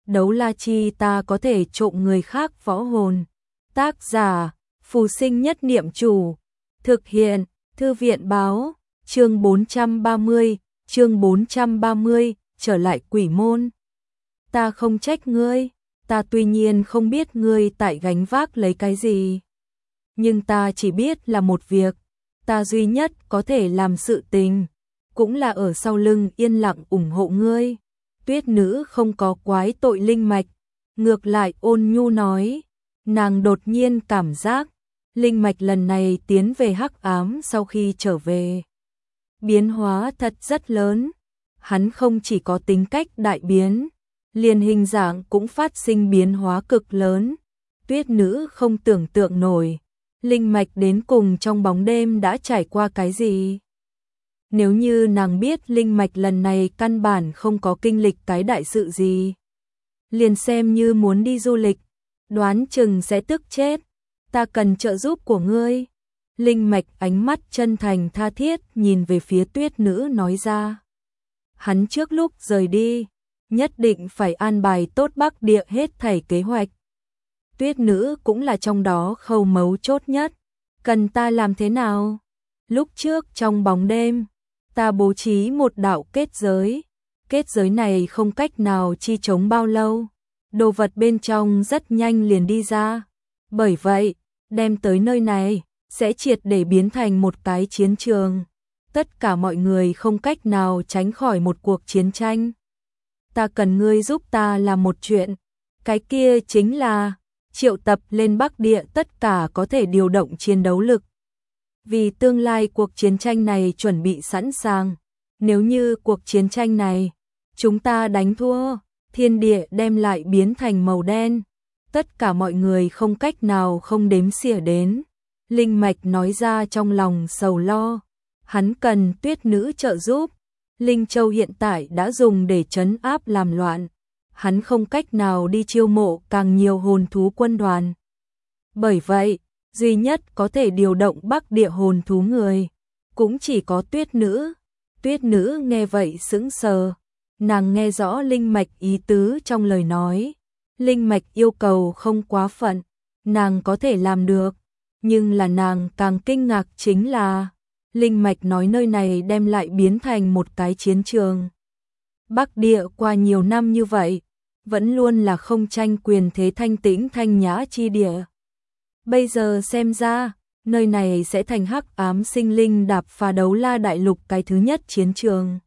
Đấu la chi ta có thể trộm người khác võ hồn. Tác giả, Phù Sinh Nhất Niệm Chủ. Thực hiện, Thư viện báo, chương 430, trở lại quỷ môn. Ta không trách ngươi, ta tuy nhiên không biết ngươi tại gánh vác lấy cái gì. Nhưng ta chỉ biết là một việc, ta duy nhất có thể làm sự tình, cũng là ở sau lưng yên lặng ủng hộ ngươi. Tuyết nữ không có quái tội Linh Mạch, ngược lại ôn nhu nói, nàng đột nhiên cảm giác, Linh Mạch lần này tiến về hắc ám sau khi trở về. Biến hóa thật rất lớn, hắn không chỉ có tính cách đại biến, liền hình dạng cũng phát sinh biến hóa cực lớn. Tuyết nữ không tưởng tượng nổi, Linh Mạch đến cùng trong bóng đêm đã trải qua cái gì. Nếu như nàng biết Linh Mạch lần này căn bản không có kinh lịch cái đại sự gì, liền xem như muốn đi du lịch, đoán chừng sẽ tức chết. Ta cần trợ giúp của ngươi. Linh Mạch ánh mắt chân thành tha thiết nhìn về phía Tuyết nữ nói ra. Hắn trước lúc rời đi, nhất định phải an bài tốt Bắc Địa hết thảy kế hoạch. Tuyết nữ cũng là trong đó khâu mấu chốt nhất. Cần ta làm thế nào? Lúc trước trong bóng đêm, ta bố trí một đạo kết giới. Kết giới này không cách nào chi chống bao lâu. Đồ vật bên trong rất nhanh liền đi ra. Bởi vậy, đem tới nơi này, sẽ triệt để biến thành một cái chiến trường. Tất cả mọi người không cách nào tránh khỏi một cuộc chiến tranh. Ta cần ngươi giúp ta làm một chuyện. Cái kia chính là triệu tập lên Bắc Địa tất cả có thể điều động chiến đấu lực. Vì tương lai cuộc chiến tranh này chuẩn bị sẵn sàng. Nếu như cuộc chiến tranh này, chúng ta đánh thua, thiên địa đem lại biến thành màu đen. Tất cả mọi người không cách nào không đếm xỉa đến. Linh Mạch nói ra trong lòng sầu lo. Hắn cần Tuyết nữ trợ giúp. Linh Châu hiện tại đã dùng để trấn áp làm loạn. Hắn không cách nào đi chiêu mộ càng nhiều hồn thú quân đoàn. Bởi vậy, duy nhất có thể điều động Bắc Địa hồn thú người, cũng chỉ có Tuyết nữ. Tuyết nữ nghe vậy sững sờ. Nàng nghe rõ Linh Mạch ý tứ trong lời nói. Linh Mạch yêu cầu không quá phận, nàng có thể làm được. Nhưng là nàng càng kinh ngạc chính là, Linh Mạch nói nơi này đem lại biến thành một cái chiến trường. Bắc Địa qua nhiều năm như vậy, vẫn luôn là không tranh quyền thế thanh tĩnh thanh nhã chi địa. Bây giờ xem ra, nơi này sẽ thành hắc ám sinh linh đạp phá đấu la đại lục cái thứ nhất chiến trường.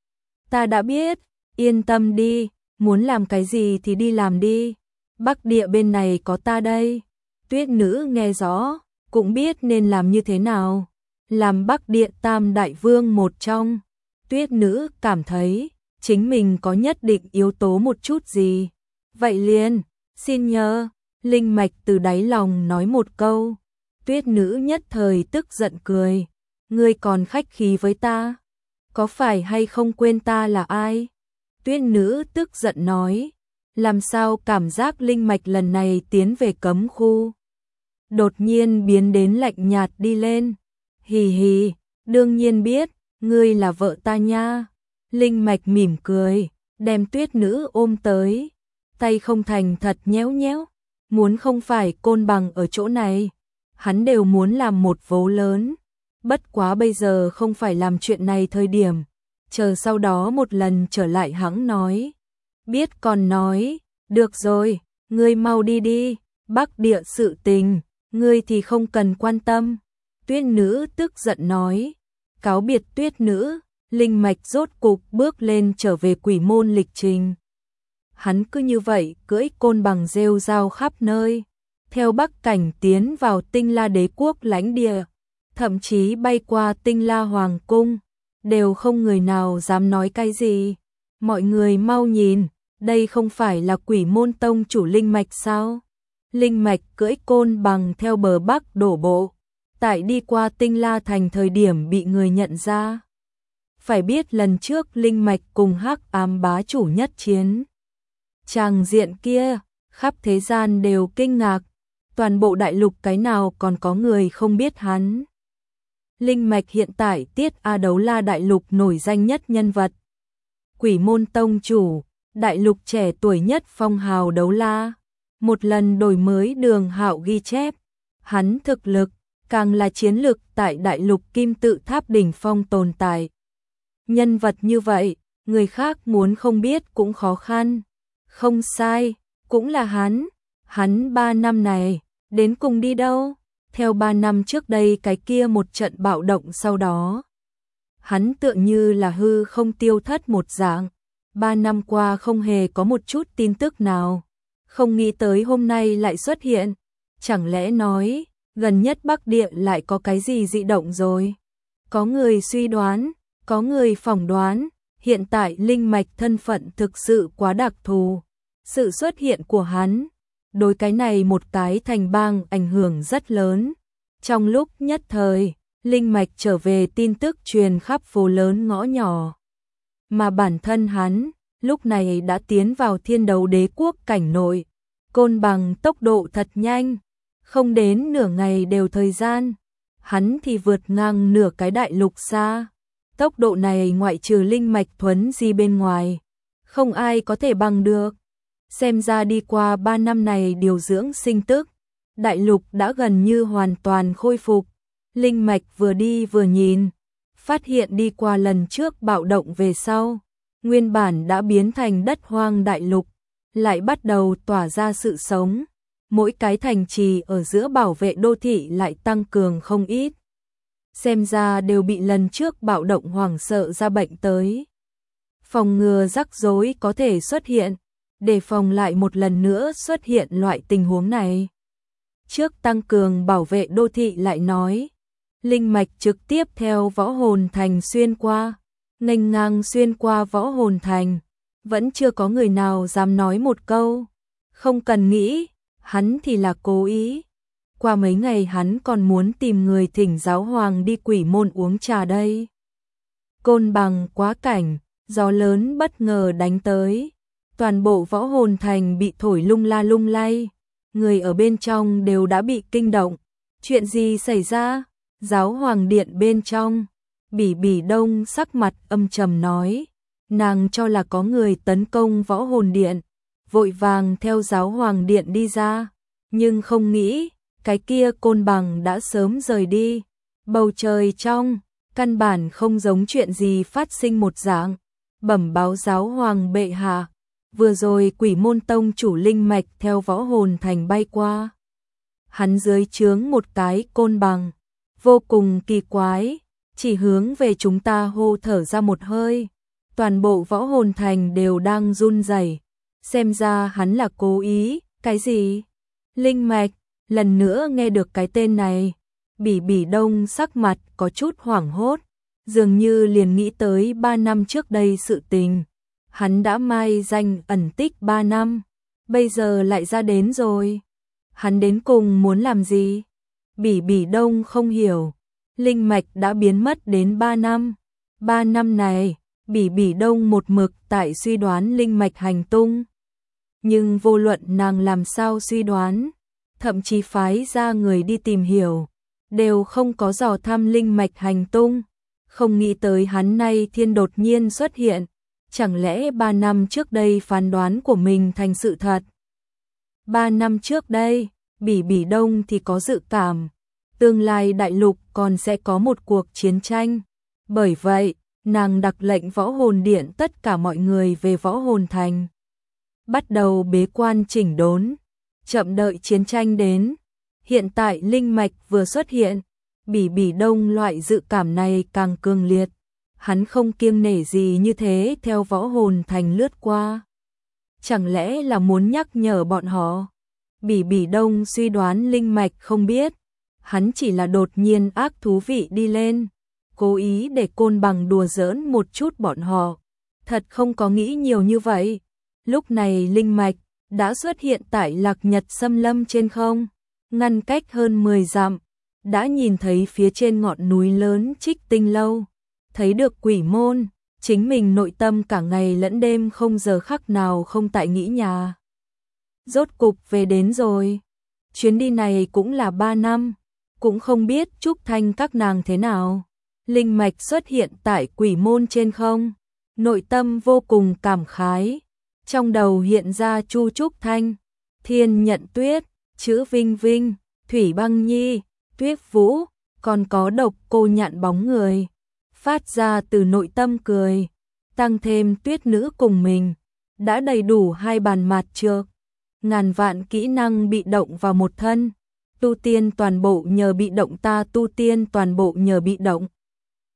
Ta đã biết, yên tâm đi, muốn làm cái gì thì đi làm đi. Bắc Địa bên này có ta đây. Tuyết nữ nghe rõ, cũng biết nên làm như thế nào. Làm Bắc Địa tam đại vương một trong. Tuyết nữ cảm thấy, chính mình có nhất định yếu tố một chút gì. Vậy liền, xin nhờ, Linh Mạch từ đáy lòng nói một câu. Tuyết nữ nhất thời tức giận cười. Ngươi còn khách khí với ta? Có phải hay không quên ta là ai? Tuyết nữ tức giận nói. Làm sao cảm giác Linh Mạch lần này tiến về cấm khu? Đột nhiên biến đến lạnh nhạt đi lên. Hì hì, đương nhiên biết, ngươi là vợ ta nha. Linh Mạch mỉm cười, đem Tuyết nữ ôm tới. Tay không thành thật nhéo nhéo. Muốn không phải Côn Bằng ở chỗ này, hắn đều muốn làm một vố lớn. Bất quá bây giờ không phải làm chuyện này thời điểm. Chờ sau đó một lần trở lại hãng nói. Biết còn nói, được rồi, ngươi mau đi đi, Bắc Địa sự tình, ngươi thì không cần quan tâm. Tuyết nữ tức giận nói. Cáo biệt Tuyết nữ, Linh Mạch rốt cục bước lên trở về quỷ môn lịch trình. Hắn cứ như vậy cưỡi Côn Bằng rêu rao khắp nơi, theo Bắc Cảnh tiến vào Tinh La Đế quốc lãnh địa, thậm chí bay qua Tinh La Hoàng cung, đều không người nào dám nói cái gì. Mọi người mau nhìn, đây không phải là Quỷ Môn Tông chủ Linh Mạch sao? Linh Mạch cưỡi Côn Bằng theo bờ Bắc đổ bộ, tại đi qua Tinh La thành thời điểm bị người nhận ra. Phải biết lần trước Linh Mạch cùng hắc ám bá chủ nhất chiến. Tràng diện kia, khắp thế gian đều kinh ngạc, toàn bộ đại lục cái nào còn có người không biết hắn. Linh Mạch hiện tại tiết A đấu la đại lục nổi danh nhất nhân vật. Quỷ Môn Tông chủ, đại lục trẻ tuổi nhất phong hào đấu la, một lần đổi mới Đường Hạo ghi chép, hắn thực lực càng là chiến lực tại đại lục kim tự tháp đỉnh phong tồn tại. Nhân vật như vậy, người khác muốn không biết cũng khó khăn. Không sai, cũng là hắn 3 năm này, đến cùng đi đâu? Theo 3 năm trước đây cái kia một trận bạo động sau đó. Hắn tựa như là hư không tiêu thất một dạng, 3 năm qua không hề có một chút tin tức nào. Không nghĩ tới hôm nay lại xuất hiện, chẳng lẽ nói, gần nhất Bắc Địa lại có cái gì dị động rồi? Có người suy đoán, có người phỏng đoán, hiện tại linh mạch thân phận thực sự quá đặc thù. Sự xuất hiện của hắn, đối cái này một cái thành bang ảnh hưởng rất lớn. Trong lúc nhất thời, linh mạch trở về tin tức truyền khắp phố lớn ngõ nhỏ. Mà bản thân hắn, lúc này đã tiến vào thiên đấu đế quốc cảnh nội. Côn Bằng tốc độ thật nhanh, không đến nửa ngày đều thời gian. Hắn thì vượt ngang nửa cái đại lục xa. Tốc độ này ngoại trừ linh mạch thuấn di bên ngoài, không ai có thể bằng được. Xem ra đi qua 3 năm này điều dưỡng sinh tức, đại lục đã gần như hoàn toàn khôi phục. Linh mạch vừa đi vừa nhìn, phát hiện đi qua lần trước bạo động về sau, nguyên bản đã biến thành đất hoang đại lục, lại bắt đầu tỏa ra sự sống. Mỗi cái thành trì ở giữa bảo vệ đô thị lại tăng cường không ít. Xem ra đều bị lần trước bạo động hoảng sợ ra bệnh tới. Phòng ngừa rắc rối có thể xuất hiện, để phòng lại một lần nữa xuất hiện loại tình huống này. Trước tăng cường bảo vệ đô thị lại nói, linh mạch trực tiếp theo võ hồn thành xuyên qua, nghênh ngang xuyên qua võ hồn thành, vẫn chưa có người nào dám nói một câu. Không cần nghĩ, hắn thì là cố ý. Qua mấy ngày hắn còn muốn tìm người thỉnh giáo hoàng đi Quỷ Môn uống trà đây. Côn Bằng quá cảnh, gió lớn bất ngờ đánh tới. Toàn bộ võ hồn thành bị thổi lung la lung lay. Người ở bên trong đều đã bị kinh động. Chuyện gì xảy ra? Giáo hoàng điện bên trong. Bỉ Bỉ Đông sắc mặt âm trầm nói. Nàng cho là có người tấn công võ hồn điện. Vội vàng theo giáo hoàng điện đi ra. Nhưng không nghĩ, cái kia Côn Bằng đã sớm rời đi. Bầu trời trong, căn bản không giống chuyện gì phát sinh một dạng. Bẩm báo giáo hoàng bệ hạ. Vừa rồi Quỷ Môn tông chủ linh mạch theo võ hồn thành bay qua. Hắn dưới trướng một cái Côn Bằng. Vô cùng kỳ quái. Chỉ hướng về chúng ta hô thở ra một hơi. Toàn bộ võ hồn thành đều đang run rẩy. Xem ra hắn là cố ý. Cái gì? Linh mạch. Lần nữa nghe được cái tên này, Bỉ Bỉ Đông sắc mặt có chút hoảng hốt, dường như liền nghĩ tới 3 năm trước đây sự tình. Hắn đã mai danh ẩn tích 3 năm, bây giờ lại ra đến rồi. Hắn đến cùng muốn làm gì? Bỉ Bỉ Đông không hiểu, linh mạch đã biến mất đến 3 năm. 3 năm này, Bỉ Bỉ Đông một mực tại suy đoán linh mạch hành tung. Nhưng vô luận nàng làm sao suy đoán, thậm chí phái ra người đi tìm hiểu, đều không có dò thăm linh mạch hành tung. Không nghĩ tới hắn nay thiên đột nhiên xuất hiện, chẳng lẽ 3 năm trước đây phán đoán của mình thành sự thật? 3 năm trước đây, Bỉ Bỉ Đông thì có dự cảm, tương lai đại lục còn sẽ có một cuộc chiến tranh. Bởi vậy, nàng đặc lệnh võ hồn điện tất cả mọi người về võ hồn thành. Bắt đầu bế quan chỉnh đốn. Chậm đợi chiến tranh đến. Hiện tại linh mạch vừa xuất hiện, Bỉ Bỉ Đông loại dự cảm này càng cường liệt. Hắn không kiêng nể gì như thế theo võ hồn thành lướt qua. Chẳng lẽ là muốn nhắc nhở bọn họ? Bỉ Bỉ Đông suy đoán linh mạch không biết. Hắn chỉ là đột nhiên ác thú vị đi lên, cố ý để Côn Bằng đùa giỡn một chút bọn họ. Thật không có nghĩ nhiều như vậy. Lúc này linh mạch đã xuất hiện tại Lạc Nhật Xâm Lâm trên không, ngăn cách hơn 10 dặm, đã nhìn thấy phía trên ngọn núi lớn Trích Tinh Lâu, thấy được Quỷ Môn, chính mình nội tâm cả ngày lẫn đêm không giờ khắc nào không tại nghĩ nhà. Rốt cục về đến rồi, chuyến đi này cũng là 3 năm, cũng không biết Trúc Thanh các nàng thế nào. Linh mạch xuất hiện tại Quỷ Môn trên không, nội tâm vô cùng cảm khái. Trong đầu hiện ra Chu Trúc Thanh, Thiên Nhận Tuyết, chữ Vinh Vinh, Thủy Băng Nhi, Tuyết Vũ, còn có Độc Cô Nhạn bóng người, phát ra từ nội tâm cười, tăng thêm Tuyết Nữ cùng mình, đã đầy đủ 2 bàn mặt trược, ngàn vạn kỹ năng bị động vào một thân, tu tiên toàn bộ nhờ bị động, ta tu tiên toàn bộ nhờ bị động.